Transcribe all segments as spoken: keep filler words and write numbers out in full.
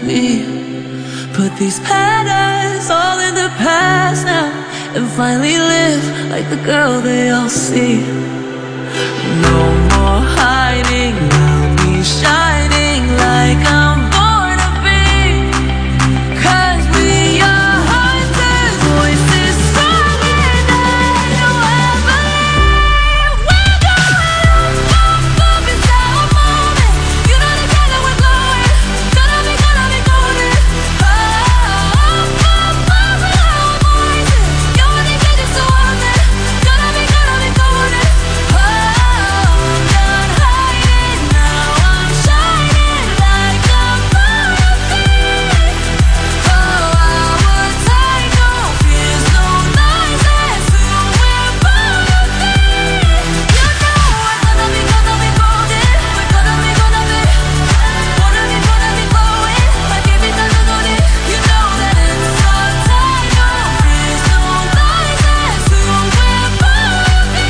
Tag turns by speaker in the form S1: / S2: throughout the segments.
S1: be. Put these patterns all in the past now, and finally live like the girl they all see. No more hiding, I'll be shining like I'm born to be. 'Cause we are hunters, voices stronger than you'll ever leave. We're going up, up, up inside our moment. You know the kind that we're glowing. Gonna be, gonna be golden. Oh, up, up, up in our voices. You wanna get just so on there. Gonna be, gonna be golden. Oh, I'm done hiding now. I'm shining like I'm born to be. Oh, our time, no fears, no lies, that's who we're born to be. You know we're gonna be, gonna be golden. We're gonna be, gonna be, gonna be, gonna be glowing like every time we go there. You know that it's our time, no fears, no lies, that's who we're born to be.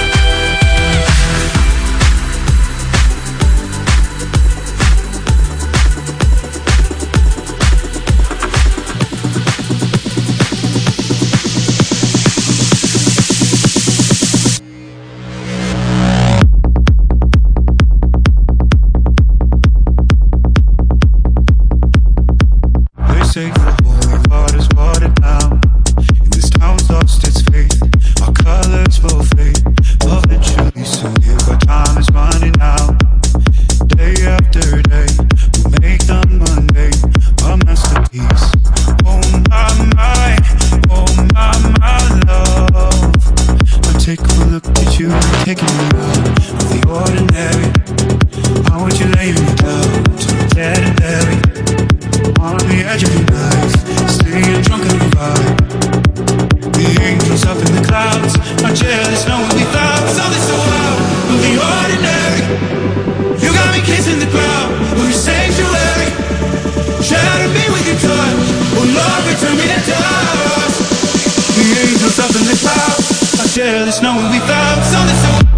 S2: They say the holy water's watered down, and this town's lost its faith. Our colors will fade eventually soon. Here our time is running out. Day after day, we'll make the mundane a masterpiece. Oh my, my, oh my, my love. Now take a look at you, taking me out of the ordinary. I want you laying me down to the dead and buried. On the edge of your knife, staying drunk on the vibe. The angels up in the clouds are jealous, knowing we found something so wild from the ordinary. You got me kissing the ground from your sanctuary. Shatter me with your touch, oh Lord, return me to dust. The angels up in the clouds are jealous, knowing we found something so wild.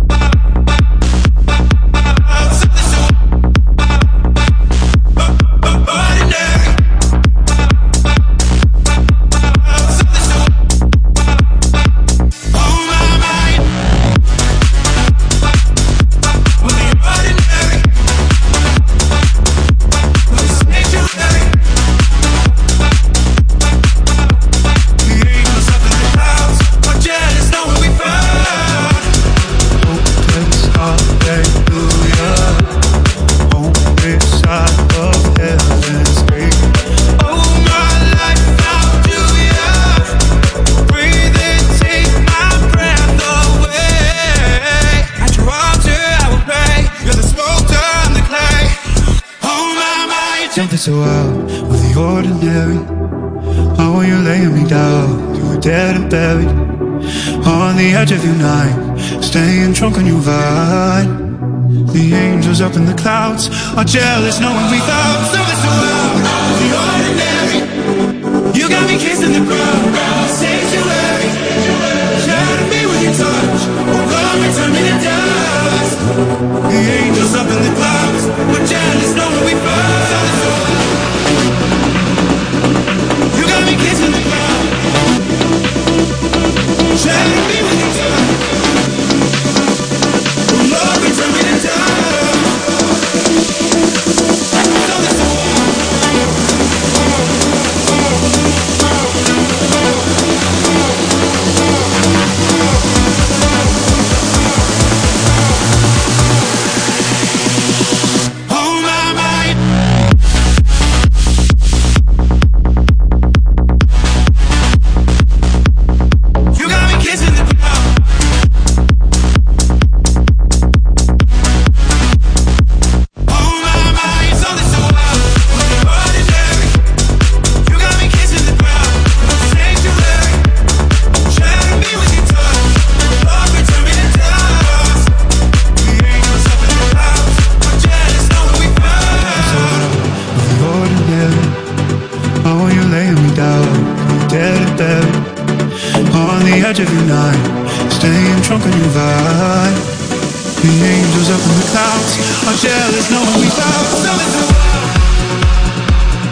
S2: Something so out of the ordinary. How are you laying me down? You were dead and buried on the edge of your night, staying drunk on your vibe. The angels up in the clouds are jealous, knowing we found something so out of the ordinary. You got me kissing the ground, sanctuary. Shatter me with your touch, oh God, return me to dust. The angels up in the clouds are jealous, knowing we found something so out. You got me kissing the ground, shatter me with your touch, oh Lord, return me to dust. Something so edge of your night, staying drunk on your vibe. The angels up in the clouds are jealous, knowing we found something so wild.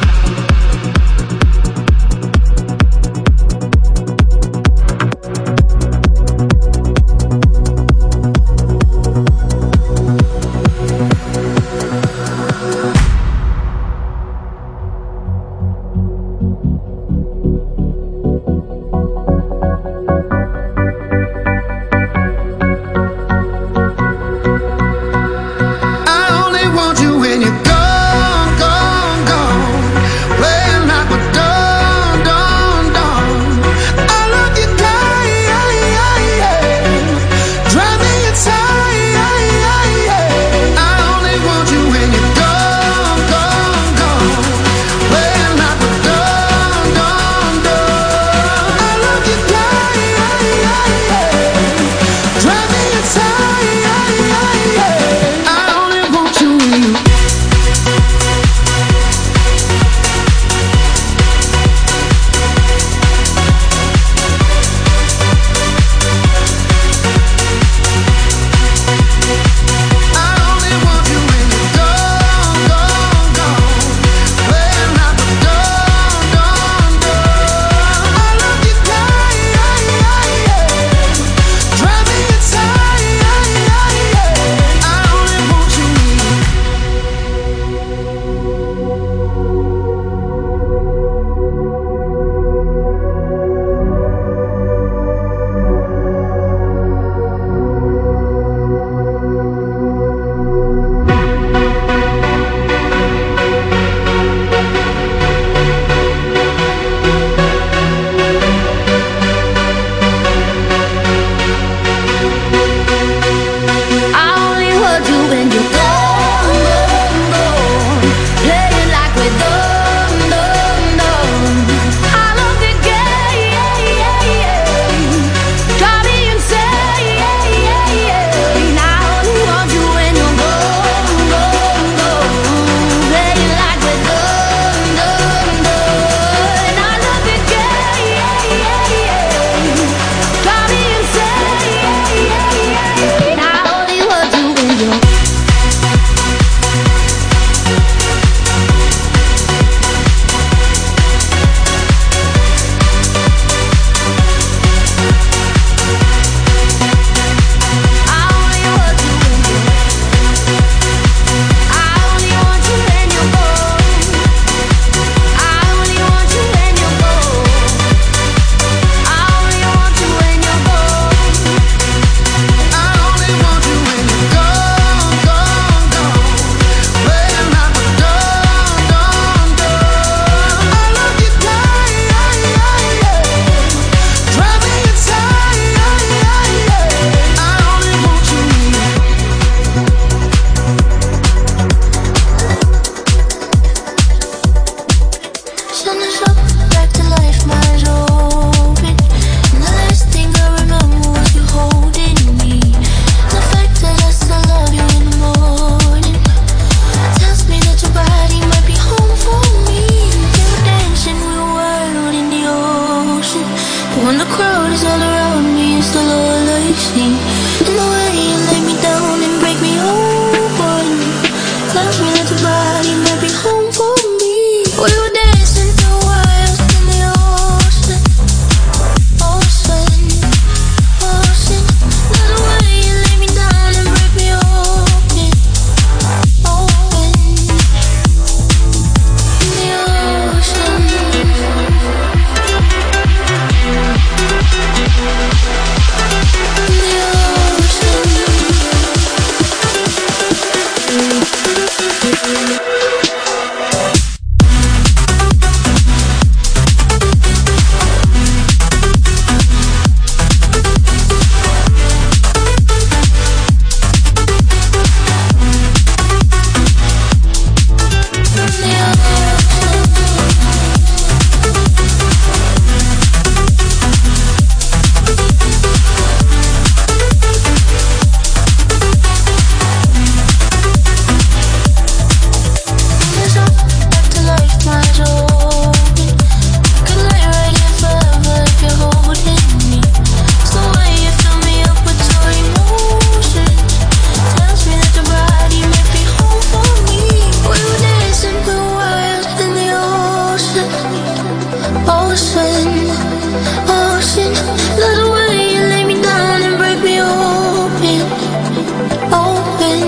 S1: Ocean, ocean, let away and lay me down and break me open, open.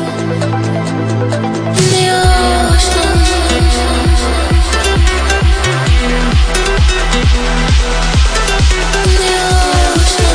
S1: In the ocean, in the ocean.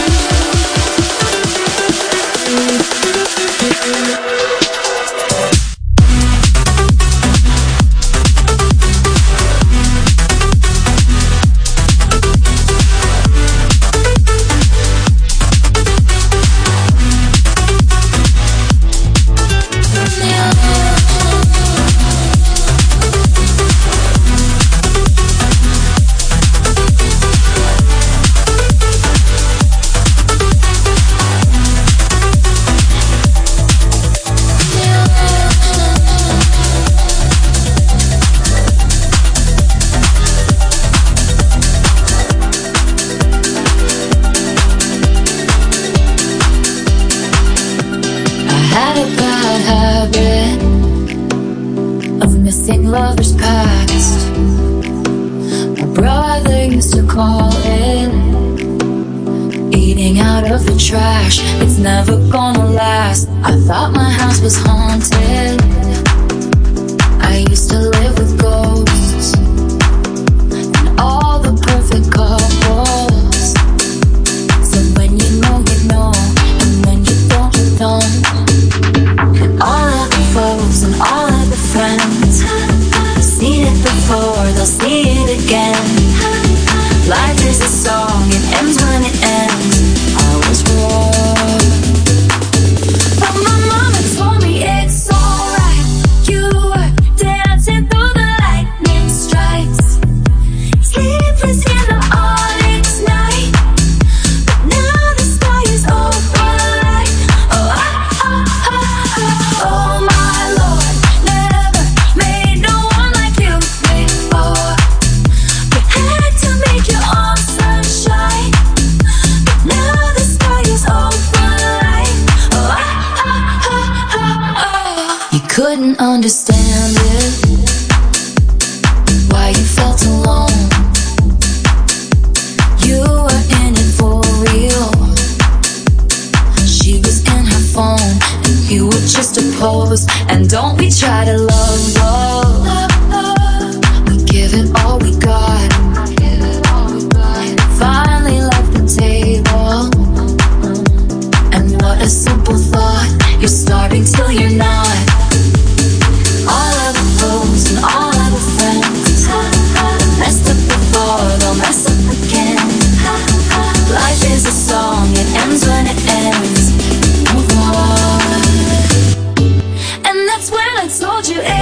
S1: Lovers past. My brother used to call in, eating out of the trash. It's never gonna last. I thought my house was haunted. I used to live with ghosts and all the perfect couples. So when you know, you know, and when you don't, you don't. And all of the foes and all of the friends, seen it before, they'll see it again. Life is a song, it ends when it ends. I was wrong, but my mama told me it's alright. You were dancing through the lightning strikes, sleepless in the onyx night. But now the sky is overlight. Oh, I, oh, oh, oh, oh my Lord, never made no one like you before. You had to make your own sunshine, but now the sky is overlight. Oh, I, oh, oh, oh, oh. You couldn't understand it, why you felt alone. You were in it for real. She was in her phone and you were just a pose. And don't we try to love, love, love. We give it all we got. Finally left the table, and what a simple thought. You're starving till you're not. All of the foes and all of the friends, messed up before, they'll mess up again. Life is a song, it ends when it ends. Move on. And that's when I told you it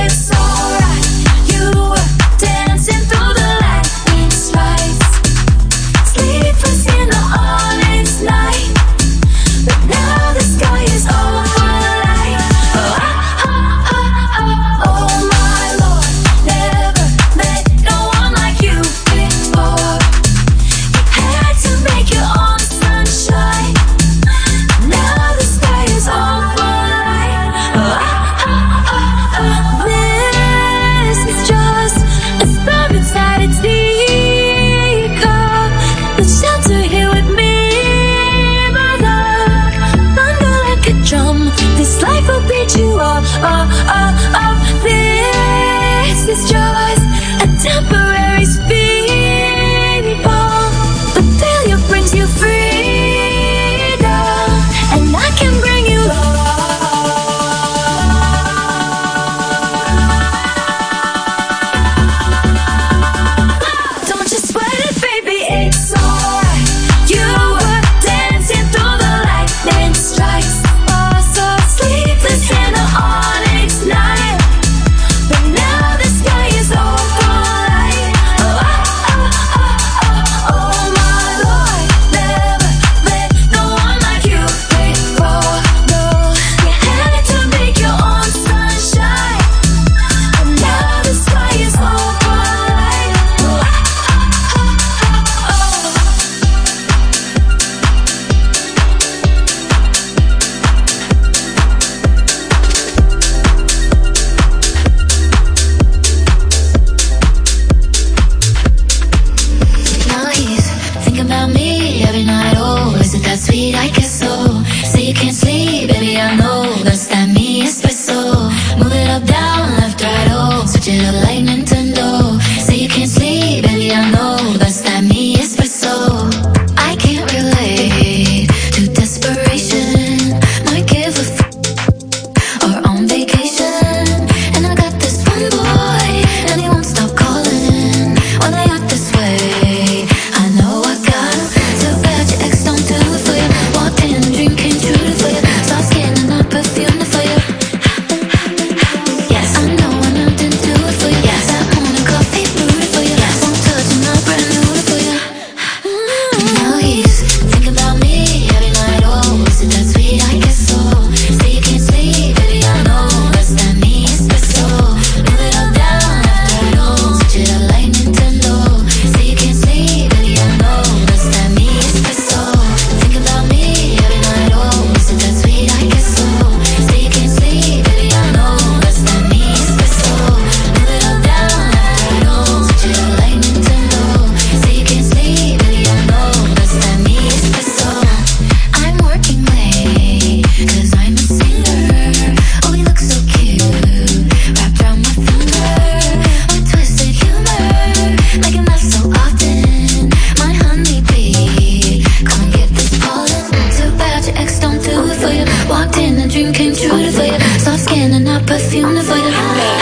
S3: Nintendo. Say you can't sleep, baby, I know that's that me espresso. I can't relate to desperation. Might give a f or on vacation. And I got this one boy, and he won't stop calling when they act this way. I know I got him. Too bad your ex don't do it for you. Walked in, a dream came true for you. Soft skin and I perfumed it for you. Yes, I know I'm out and do it for you. Yes, that morning coffee brewed it for you. Yes, won't touch and I brand new it for you. And now he's thinking about me every night. Oh, is it that sweet? I guess so. Say you can't sleep, baby, I know that's that me espresso. Move it all down after it all. Switch it up like Nintendo. Say you can't sleep, baby, I know that's that me espresso. Thinking about me every night. Oh, is it that sweet? I guess so. Say you can't sleep, baby, I know that's that me espresso. Move it all down after it all. Switch it up like Nintendo. Say you can't sleep, baby, I know that's that me espresso. I'm working late, cause I'm a singer. Oh, he looks so cute, wrapped around my finger. My twisted humor, like him not so often. My honeybee, come and get this pollen. Too bad your ex don't do it for you. Walked in, a dream came true for you. Soft skin and I perfumed it for you.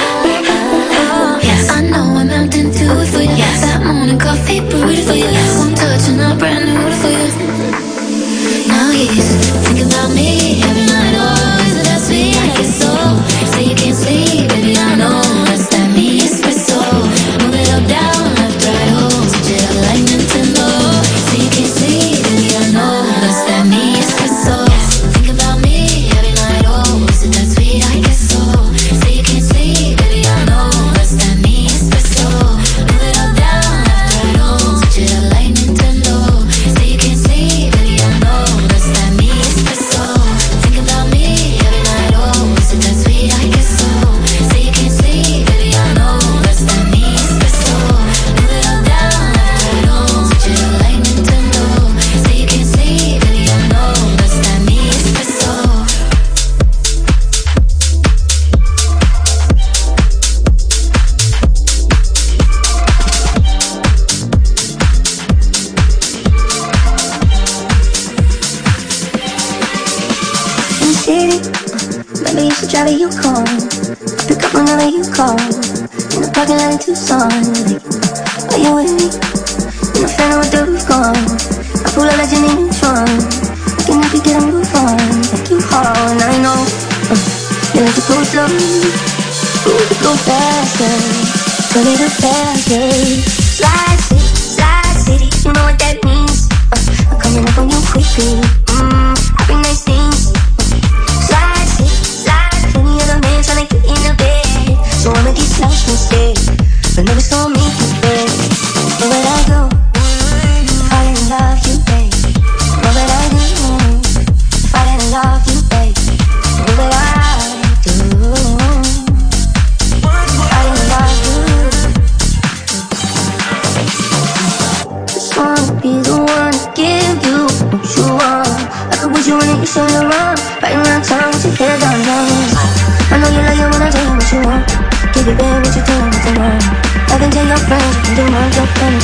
S3: Yes, I know I'm out and do it for you. Yes, that morning coffee brewed it for you. Yes, one touch and I brand new it for you. Now he's thinking about me every night. Oh, is it that sweet? I guess so. Say you can't sleep, baby, I know that's that me espresso. Move it up, down, left, right, oh, switch it up like Nintendo. Say you can't sleep, baby, I know that's that me espresso. Think about me every night. Oh, is it that sweet? I guess so. Say you can't sleep, baby, I know that's that me espresso. Move it up, down, left, right, oh, switch it up like Nintendo. Say you can't sleep, baby, I know that's that me espresso. Think about me every night. Oh, is it that sweet? I guess so. Say you can't sleep, baby, I know that's that me espresso. Move it all down, left, right, oh, switch it up like Nintendo. Say you can't sleep, baby, I know that's that me espresso.
S4: In the city, maybe you should drive a Yukon. Pick up whenever you call. In the parking lot in Tucson. Are you with me? In the fan with the roof gone. I pull out like Jimmy Neutron. Looking if you get a move on. Like you haul, and I know uh, you like to go slow. Ooh, to go faster. A little faster. Slide city, slide city. You know what that means. uh, I'm coming up on you quickly. Mmm, I bring nice things. Slide city, slide. Any other man tryna get in the bed. So I'ma get lost instead. But never saw me prepared. Where would I go? If I didn't love you, babe. What would I do? If I didn't love you, babe. What would I do? If I didn't love you. Just wanna be the one to give you what you want. I could put you in it, you show you wrong. Right around town with your head down low. I know you like it when I tell you what you want. Give it back what you tell me what you want. I can tell your friends you can do my job better.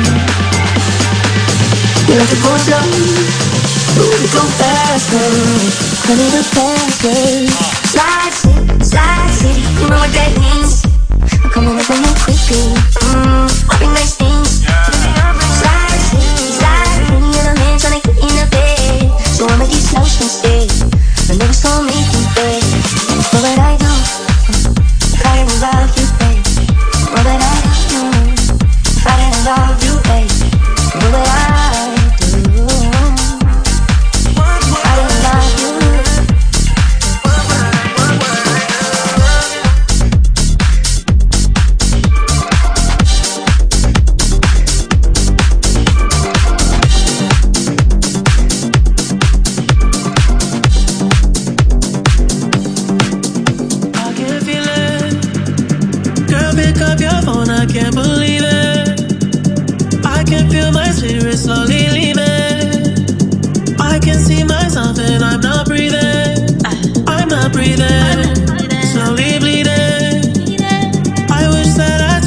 S4: You like to go slow, ooh, to go faster. A little faster. Slide city, slide city. You know what that means. I'm coming up on you quickly. Mmm, I bring nice things. Slide city, slide. Any other man tryna get in the bed. So I'ma get slouched instead. I never saw me bed. What would I do if I didn't love you, babe? What would I do if I didn't love you, babe? What would I do if I didn't love you?
S5: Slowly leaving. I can see myself and I'm not breathing. I'm not breathing. Slowly bleeding. I wish that I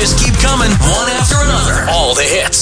S6: just keep coming, one after another. All the hits.